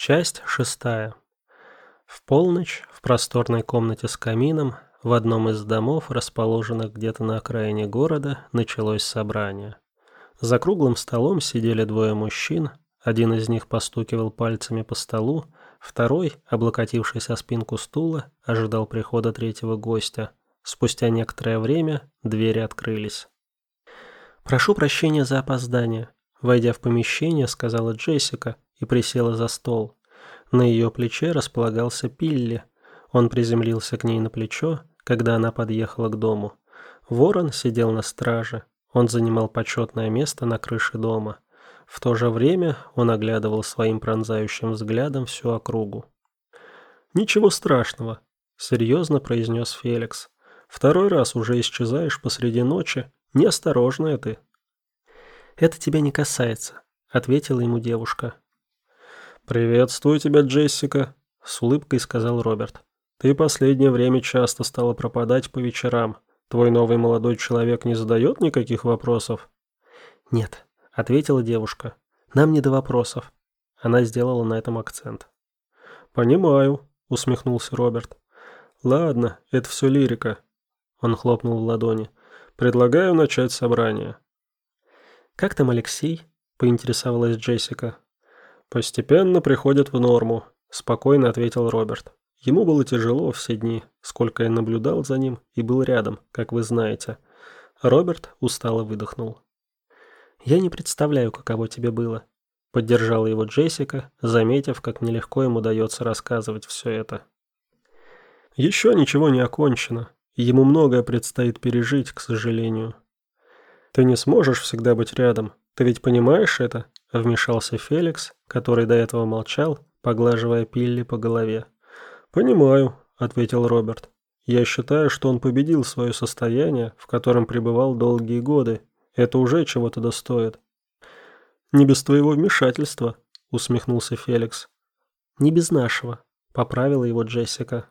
Часть 6. В полночь в просторной комнате с камином в одном из домов, расположенных где-то на окраине города, началось собрание. За круглым столом сидели двое мужчин, один из них постукивал пальцами по столу, второй, облокотившись о спинку стула, ожидал прихода третьего гостя. Спустя некоторое время двери открылись. «Прошу прощения за опоздание», — войдя в помещение, сказала Джессика и присела за стол. На ее плече располагался Пилли. Он приземлился к ней на плечо, когда она подъехала к дому. Ворон сидел на страже. Он занимал почетное место на крыше дома. В то же время он оглядывал своим пронзающим взглядом всю округу. «Ничего страшного», — серьезно произнес Феликс. «Второй раз уже исчезаешь посреди ночи. Неосторожная ты». «Это тебя не касается», — ответила ему девушка. «Приветствую тебя, Джессика», — с улыбкой сказал Роберт. «Ты последнее время часто стала пропадать по вечерам. Твой новый молодой человек не задает никаких вопросов?» «Нет», — ответила девушка. «Нам не до вопросов». Она сделала на этом акцент. «Понимаю», — усмехнулся Роберт. «Ладно, это все лирика». Он хлопнул в ладони. «Предлагаю начать собрание». «Как там Алексей?» — поинтересовалась Джессика. «Постепенно приходит в норму», — спокойно ответил Роберт. «Ему было тяжело все дни, сколько я наблюдал за ним и был рядом, как вы знаете». Роберт устало выдохнул. «Я не представляю, каково тебе было», — поддержала его Джессика, заметив, как нелегко ему дается рассказывать все это. «Еще ничего не окончено, и ему многое предстоит пережить, к сожалению». «Ты не сможешь всегда быть рядом, ты ведь понимаешь это?» — вмешался Феликс, который до этого молчал, поглаживая Пилли по голове. «Понимаю», — ответил Роберт. «Я считаю, что он победил свое состояние, в котором пребывал долгие годы. Это уже чего-то достоит». «Не без твоего вмешательства», — усмехнулся Феликс. «Не без нашего», — поправила его Джессика.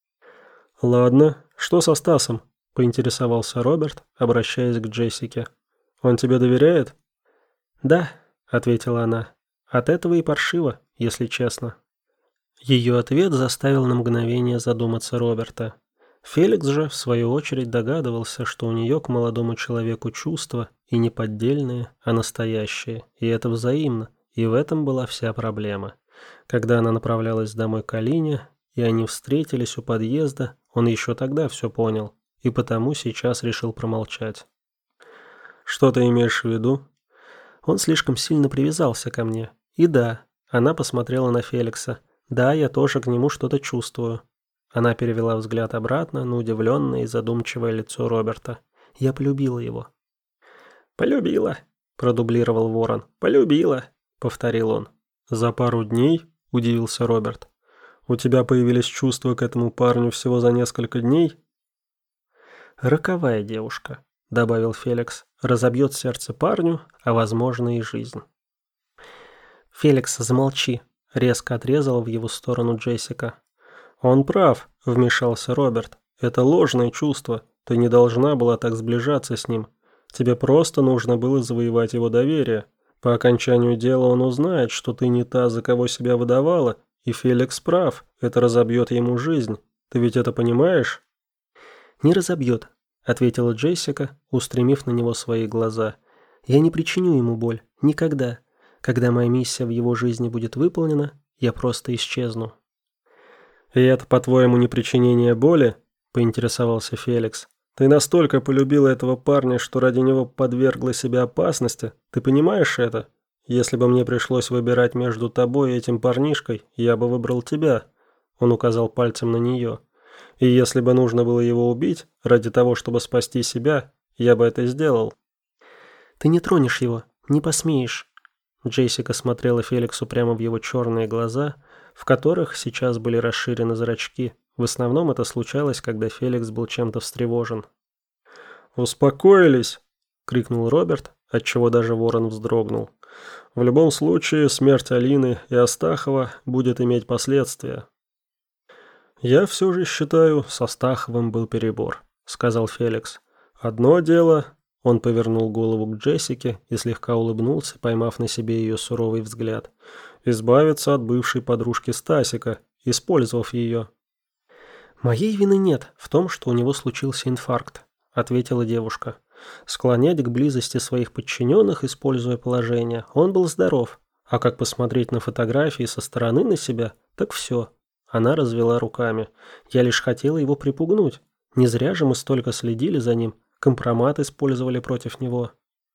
«Ладно, что со Стасом?» — поинтересовался Роберт, обращаясь к Джессике. «Он тебе доверяет?» «Да», — ответила она. «От этого и паршиво, если честно». Ее ответ заставил на мгновение задуматься Роберта. Феликс же, в свою очередь, догадывался, что у нее к молодому человеку чувства и не поддельные, а настоящие, и это взаимно, и в этом была вся проблема. Когда она направлялась домой к Алине, и они встретились у подъезда, он еще тогда все понял, и потому сейчас решил промолчать. «Что ты имеешь в виду?» «Он слишком сильно привязался ко мне. И да», — она посмотрела на Феликса. «Да, я тоже к нему что-то чувствую». Она перевела взгляд обратно на удивленное и задумчивое лицо Роберта. «Я полюбила его». «Полюбила», — продублировал Ворон. «Полюбила», — повторил он. «За пару дней?» — удивился Роберт. «У тебя появились чувства к этому парню всего за несколько дней?» «Роковая девушка», — добавил Феликс. «Разобьет сердце парню, а возможно и жизнь». «Феликс, замолчи», — резко отрезала в его сторону Джессика. «Он прав», — вмешался Роберт. «Это ложное чувство. Ты не должна была так сближаться с ним. Тебе просто нужно было завоевать его доверие. По окончанию дела он узнает, что ты не та, за кого себя выдавала, и Феликс прав, это разобьет ему жизнь. Ты ведь это понимаешь?» «Не разобьет», — ответила Джессика, устремив на него свои глаза. «Я не причиню ему боль. Никогда. Когда моя миссия в его жизни будет выполнена, я просто исчезну». «И это, по-твоему, не причинение боли?» — поинтересовался Феликс. «Ты настолько полюбила этого парня, что ради него подвергла себя опасности. Ты понимаешь это? Если бы мне пришлось выбирать между тобой и этим парнишкой, я бы выбрал тебя». Он указал пальцем на нее. «И если бы нужно было его убить, ради того, чтобы спасти себя, я бы это сделал». «Ты не тронешь его, не посмеешь». Джессика смотрела Феликсу прямо в его черные глаза, в которых сейчас были расширены зрачки. В основном это случалось, когда Феликс был чем-то встревожен. «Успокоились!» — крикнул Роберт, отчего даже Ворон вздрогнул. «В любом случае, смерть Алины и Астахова будет иметь последствия». «Я все же считаю, с Астаховым был перебор», — сказал Феликс. «Одно дело...» — он повернул голову к Джессике и слегка улыбнулся, поймав на себе ее суровый взгляд. Избавиться от бывшей подружки Стасика, использовав ее. «Моей вины нет в том, что у него случился инфаркт», — ответила девушка. Склонять к близости своих подчиненных, используя положение, он был здоров. А как посмотреть на фотографии со стороны на себя, так все. Она развела руками. Я лишь хотела его припугнуть. Не зря же мы столько следили за ним, компромат использовали против него.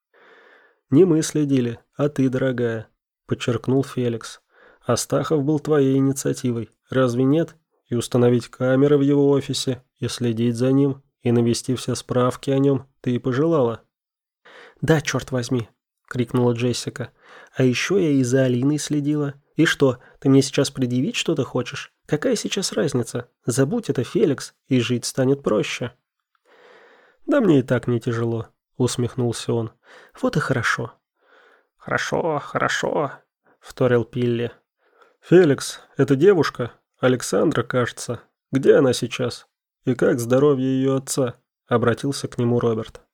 «Не мы следили, а ты, дорогая», — подчеркнул Феликс. «Астахов был твоей инициативой, разве нет? И установить камеры в его офисе, и следить за ним, и навести все справки о нем ты и пожелала». «Да, черт возьми», — крикнула Джессика. «А еще я и за Алиной следила. И что, ты мне сейчас предъявить что-то хочешь? Какая сейчас разница? Забудь это, Феликс, и жить станет проще». «Да мне и так не тяжело», — усмехнулся он. «Вот и хорошо». «Хорошо, хорошо», — вторил Пилли. «Феликс, это девушка, Александра, кажется. Где она сейчас? И как здоровье ее отца?» — обратился к нему Роберт.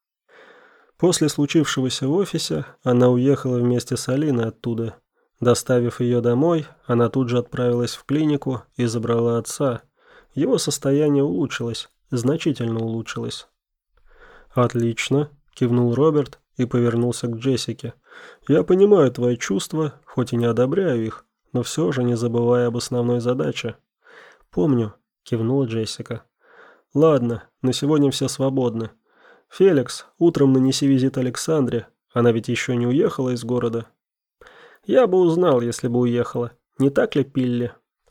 После случившегося в офисе она уехала вместе с Алиной оттуда. Доставив ее домой, она тут же отправилась в клинику и забрала отца. Его состояние улучшилось, значительно улучшилось. «Отлично», — кивнул Роберт и повернулся к Джессике. «Я понимаю твои чувства, хоть и не одобряю их, но все же не забывай об основной задаче». «Помню», — кивнула Джессика. «Ладно, на сегодня все свободны. Феликс, утром нанеси визит Александре, она ведь еще не уехала из города». «Я бы узнал, если бы уехала. Не так ли, Пилли?»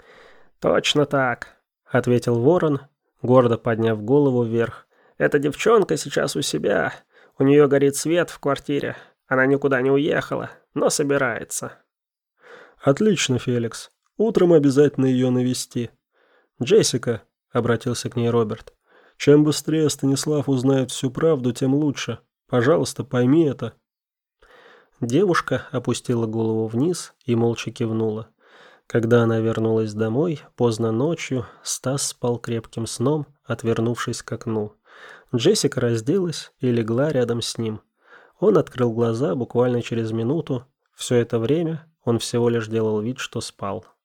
«Точно так», — ответил Ворон, гордо подняв голову вверх. «Эта девчонка сейчас у себя. У нее горит свет в квартире. Она никуда не уехала, но собирается». «Отлично, Феликс. Утром обязательно ее навести». «Джессика», — обратился к ней Роберт, — «чем быстрее Станислав узнает всю правду, тем лучше. Пожалуйста, пойми это». Девушка опустила голову вниз и молча кивнула. Когда она вернулась домой, поздно ночью, Стас спал крепким сном, отвернувшись к окну. Джессика разделась и легла рядом с ним. Он открыл глаза буквально через минуту. Все это время он всего лишь делал вид, что спал.